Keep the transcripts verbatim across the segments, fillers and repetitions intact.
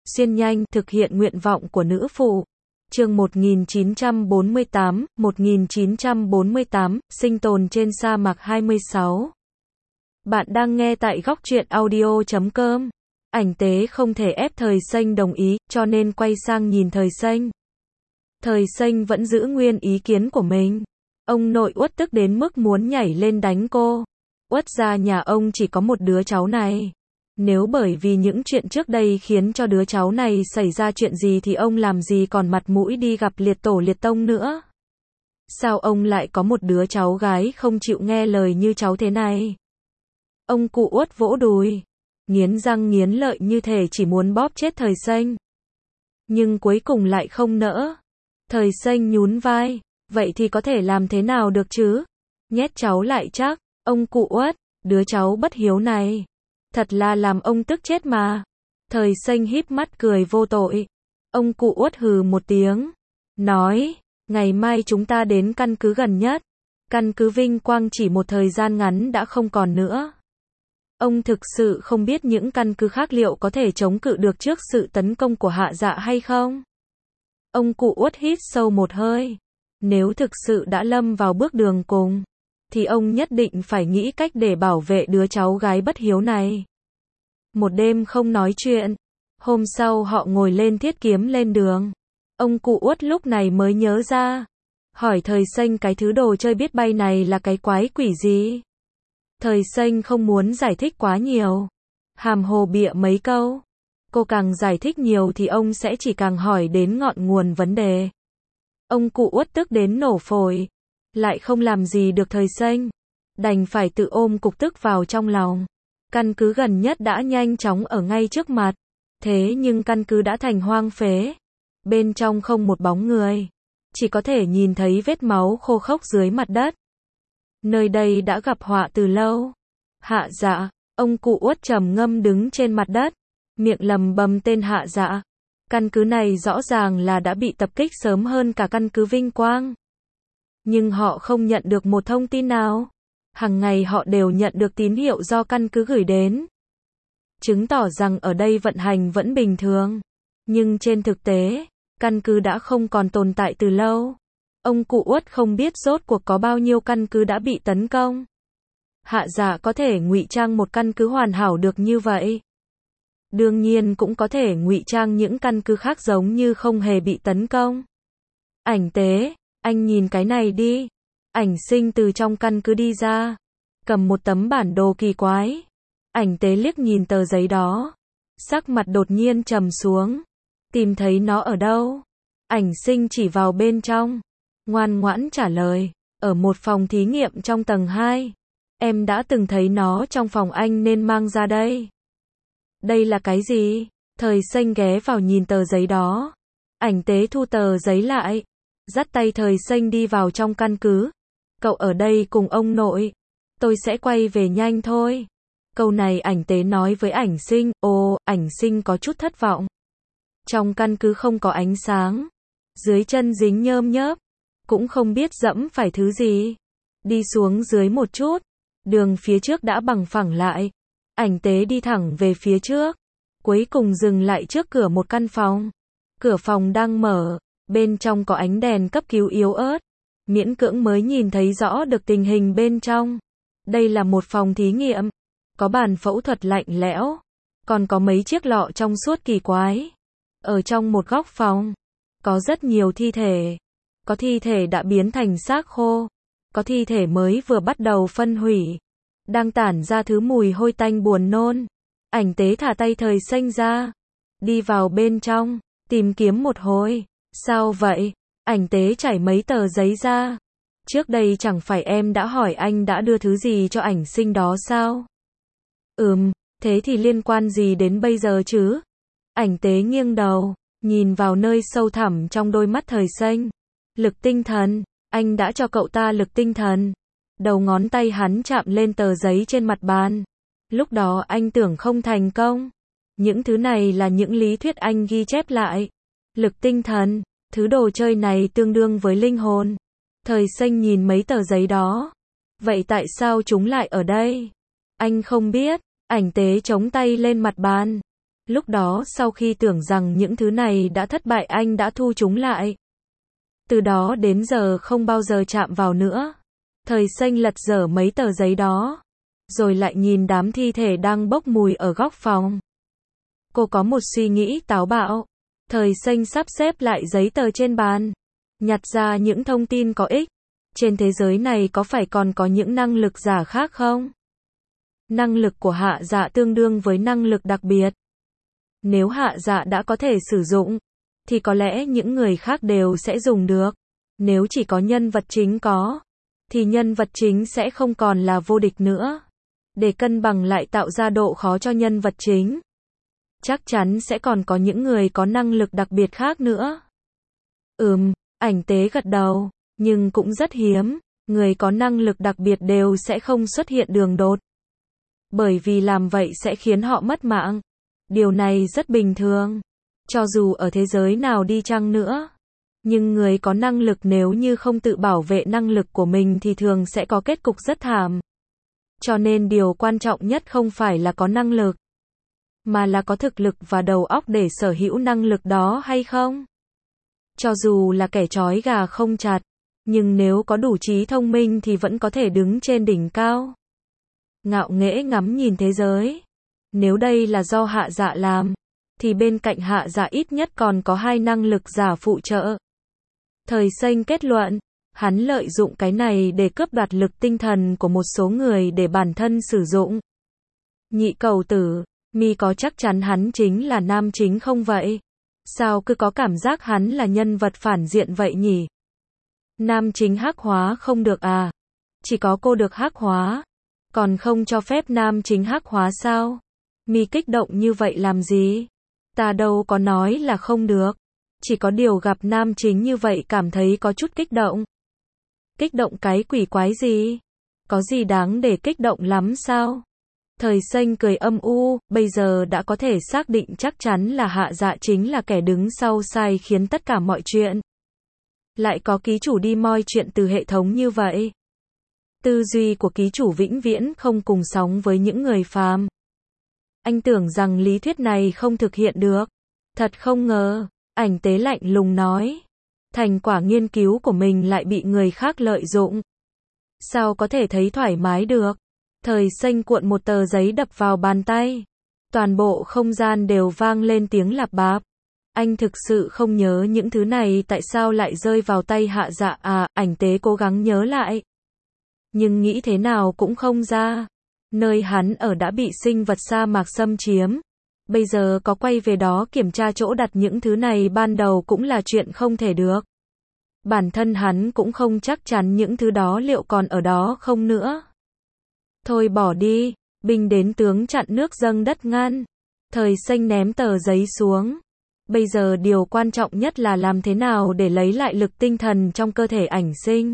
xuyên nhanh, thực hiện nguyện vọng của nữ phụ. Chương một nghìn chín trăm bốn mươi tám, một nghìn chín trăm bốn mươi tám, sinh tồn trên sa mạc hai mươi sáu. Bạn đang nghe tại góc truyện audio chấm com. Ảnh tế không thể ép Thời Xanh đồng ý, cho nên quay sang nhìn Thời Xanh. Thời Xanh vẫn giữ nguyên ý kiến của mình. Ông nội Uất tức đến mức muốn nhảy lên đánh cô. Uất gia nhà ông chỉ có một đứa cháu này. Nếu bởi vì những chuyện trước đây khiến cho đứa cháu này xảy ra chuyện gì thì ông làm gì còn mặt mũi đi gặp liệt tổ liệt tông nữa. Sao ông lại có một đứa cháu gái không chịu nghe lời như cháu thế này? Ông cụ Uất vỗ đùi, nghiến răng nghiến lợi như thể chỉ muốn bóp chết Thời Xanh. Nhưng cuối cùng lại không nỡ. Thời Xanh nhún vai, vậy thì có thể làm thế nào được chứ? Nhét cháu lại chắc. Ông cụ Uất, đứa cháu bất hiếu này, thật là làm ông tức chết mà. Thời Xanh híp mắt cười vô tội. Ông cụ Uất hừ một tiếng, nói, ngày mai chúng ta đến căn cứ gần nhất. Căn cứ Vinh Quang chỉ một thời gian ngắn đã không còn nữa. Ông thực sự không biết những căn cứ khác liệu có thể chống cự được trước sự tấn công của Hạ Dạ hay không? Ông cụ Uất hít sâu một hơi. Nếu thực sự đã lâm vào bước đường cùng, thì ông nhất định phải nghĩ cách để bảo vệ đứa cháu gái bất hiếu này. Một đêm không nói chuyện. Hôm sau họ ngồi lên thiết kiếm lên đường. Ông cụ Uất lúc này mới nhớ ra. Hỏi Thời Xanh cái thứ đồ chơi biết bay này là cái quái quỷ gì? Thời Xanh không muốn giải thích quá nhiều. Hàm hồ bịa mấy câu. Cô càng giải thích nhiều thì ông sẽ chỉ càng hỏi đến ngọn nguồn vấn đề. Ông cụ Uất tức đến nổ phổi. Lại không làm gì được Thời Xanh. Đành phải tự ôm cục tức vào trong lòng. Căn cứ gần nhất đã nhanh chóng ở ngay trước mặt. Thế nhưng căn cứ đã thành hoang phế. Bên trong không một bóng người. Chỉ có thể nhìn thấy vết máu khô khốc dưới mặt đất. Nơi đây đã gặp họa từ lâu. Hạ Dạ. Ông cụ Uất trầm ngâm đứng trên mặt đất. Miệng lầm bầm tên Hạ Dạ. Căn cứ này rõ ràng là đã bị tập kích sớm hơn cả căn cứ Vinh Quang. Nhưng họ không nhận được một thông tin nào. Hằng ngày họ đều nhận được tín hiệu do căn cứ gửi đến. Chứng tỏ rằng ở đây vận hành vẫn bình thường. Nhưng trên thực tế, căn cứ đã không còn tồn tại từ lâu. Ông cụ Uất không biết rốt cuộc có bao nhiêu căn cứ đã bị tấn công. Hạ Dạ có thể ngụy trang một căn cứ hoàn hảo được như vậy. Đương nhiên cũng có thể ngụy trang những căn cứ khác giống như không hề bị tấn công. Ảnh tế, anh nhìn cái này đi. Ảnh Sinh từ trong căn cứ đi ra, cầm một tấm bản đồ kỳ quái. Ảnh tế liếc nhìn tờ giấy đó, sắc mặt đột nhiên trầm xuống. Tìm thấy nó ở đâu? Ảnh Sinh chỉ vào bên trong, ngoan ngoãn trả lời, ở một phòng thí nghiệm trong tầng hai. Em đã từng thấy nó trong phòng anh nên mang ra đây. Đây là cái gì? Thời Xanh ghé vào nhìn tờ giấy đó. Ảnh tế thu tờ giấy lại, dắt tay Thời Xanh đi vào trong căn cứ. Cậu ở đây cùng ông nội. Tôi sẽ quay về nhanh thôi. Câu này ảnh tế nói với Ảnh Sinh. Ồ, Ảnh Sinh có chút thất vọng. Trong căn cứ không có ánh sáng. Dưới chân dính nhơm nhớp. Cũng không biết dẫm phải thứ gì. Đi xuống dưới một chút. Đường phía trước đã bằng phẳng lại. Ảnh tế đi thẳng về phía trước. Cuối cùng dừng lại trước cửa một căn phòng. Cửa phòng đang mở. Bên trong có ánh đèn cấp cứu yếu ớt. Miễn cưỡng mới nhìn thấy rõ được tình hình bên trong. Đây là một phòng thí nghiệm. Có bàn phẫu thuật lạnh lẽo. Còn có mấy chiếc lọ trong suốt kỳ quái. Ở trong một góc phòng, có rất nhiều thi thể. Có thi thể đã biến thành xác khô. Có thi thể mới vừa bắt đầu phân hủy. Đang tản ra thứ mùi hôi tanh buồn nôn. Ảnh tế thả tay Thời Xanh ra. Đi vào bên trong, tìm kiếm một hồi. Sao vậy? Ảnh tế trải mấy tờ giấy ra. Trước đây chẳng phải em đã hỏi anh đã đưa thứ gì cho Ảnh Sinh đó sao? Ừm, thế thì liên quan gì đến bây giờ chứ? Ảnh tế nghiêng đầu, nhìn vào nơi sâu thẳm trong đôi mắt Thời Xanh. Lực tinh thần, anh đã cho cậu ta lực tinh thần. Đầu ngón tay hắn chạm lên tờ giấy trên mặt bàn. Lúc đó anh tưởng không thành công. Những thứ này là những lý thuyết anh ghi chép lại. Lực tinh thần, thứ đồ chơi này tương đương với linh hồn. Thời Xanh nhìn mấy tờ giấy đó. Vậy tại sao chúng lại ở đây? Anh không biết. Ảnh tế chống tay lên mặt bàn. Lúc đó sau khi tưởng rằng những thứ này đã thất bại anh đã thu chúng lại. Từ đó đến giờ không bao giờ chạm vào nữa. Thời xanh lật dở mấy tờ giấy đó. Rồi lại nhìn đám thi thể đang bốc mùi ở góc phòng. Cô có một suy nghĩ táo bạo. Thời xanh sắp xếp lại giấy tờ trên bàn. Nhặt ra những thông tin có ích. Trên thế giới này có phải còn có những năng lực giả khác không? Năng lực của hạ dạ tương đương với năng lực đặc biệt. Nếu hạ dạ đã có thể sử dụng, thì có lẽ những người khác đều sẽ dùng được. Nếu chỉ có nhân vật chính có, thì nhân vật chính sẽ không còn là vô địch nữa. Để cân bằng lại tạo ra độ khó cho nhân vật chính, chắc chắn sẽ còn có những người có năng lực đặc biệt khác nữa. Ừm, ảnh tế gật đầu, nhưng cũng rất hiếm, người có năng lực đặc biệt đều sẽ không xuất hiện đường đột. Bởi vì làm vậy sẽ khiến họ mất mạng. Điều này rất bình thường. Cho dù ở thế giới nào đi chăng nữa. Nhưng người có năng lực nếu như không tự bảo vệ năng lực của mình thì thường sẽ có kết cục rất thảm. Cho nên điều quan trọng nhất không phải là có năng lực, mà là có thực lực và đầu óc để sở hữu năng lực đó hay không. Cho dù là kẻ trói gà không chặt, nhưng nếu có đủ trí thông minh thì vẫn có thể đứng trên đỉnh cao. Ngạo nghễ ngắm nhìn thế giới. Nếu đây là do hạ dạ làm, thì bên cạnh hạ dạ ít nhất còn có hai năng lực giả phụ trợ. Thời xanh kết luận, hắn lợi dụng cái này để cướp đoạt lực tinh thần của một số người để bản thân sử dụng. Nhị cầu tử, mi có chắc chắn hắn chính là nam chính không vậy? Sao cứ có cảm giác hắn là nhân vật phản diện vậy nhỉ? Nam chính hắc hóa không được à? Chỉ có cô được hắc hóa, còn không cho phép nam chính hắc hóa sao? Mi kích động như vậy làm gì? Ta đâu có nói là không được. Chỉ có điều gặp nam chính như vậy cảm thấy có chút kích động. Kích động cái quỷ quái gì? Có gì đáng để kích động lắm sao? Thời xanh cười âm u, bây giờ đã có thể xác định chắc chắn là hạ dạ chính là kẻ đứng sau sai khiến tất cả mọi chuyện. Lại có ký chủ đi moi chuyện từ hệ thống như vậy. Tư duy của ký chủ vĩnh viễn không cùng sóng với những người phàm. Anh tưởng rằng lý thuyết này không thực hiện được. Thật không ngờ, ảnh tế lạnh lùng nói. Thành quả nghiên cứu của mình lại bị người khác lợi dụng. Sao có thể thấy thoải mái được? Thời xanh cuộn một tờ giấy đập vào bàn tay. Toàn bộ không gian đều vang lên tiếng lạp bạp. Anh thực sự không nhớ những thứ này tại sao lại rơi vào tay hạ dạ à, ảnh tế cố gắng nhớ lại. Nhưng nghĩ thế nào cũng không ra. Nơi hắn ở đã bị sinh vật sa mạc xâm chiếm. Bây giờ có quay về đó kiểm tra chỗ đặt những thứ này ban đầu cũng là chuyện không thể được. Bản thân hắn cũng không chắc chắn những thứ đó liệu còn ở đó không nữa. Thôi bỏ đi, binh đến tướng chặn nước dâng đất ngăn. Thời xanh ném tờ giấy xuống. Bây giờ điều quan trọng nhất là làm thế nào để lấy lại lực tinh thần trong cơ thể ảnh sinh.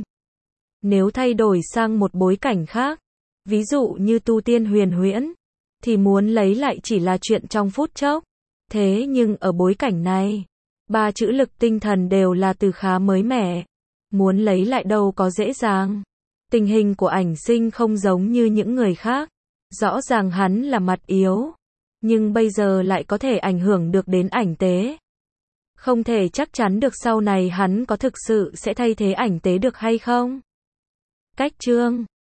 Nếu thay đổi sang một bối cảnh khác, ví dụ như tu tiên huyền huyễn, thì muốn lấy lại chỉ là chuyện trong phút chốc. Thế nhưng ở bối cảnh này, ba chữ lực tinh thần đều là từ khá mới mẻ. Muốn lấy lại đâu có dễ dàng. Tình hình của ảnh sinh không giống như những người khác. Rõ ràng hắn là mặt yếu, nhưng bây giờ lại có thể ảnh hưởng được đến ảnh tế. Không thể chắc chắn được sau này hắn có thực sự sẽ thay thế ảnh tế được hay không. Cách chương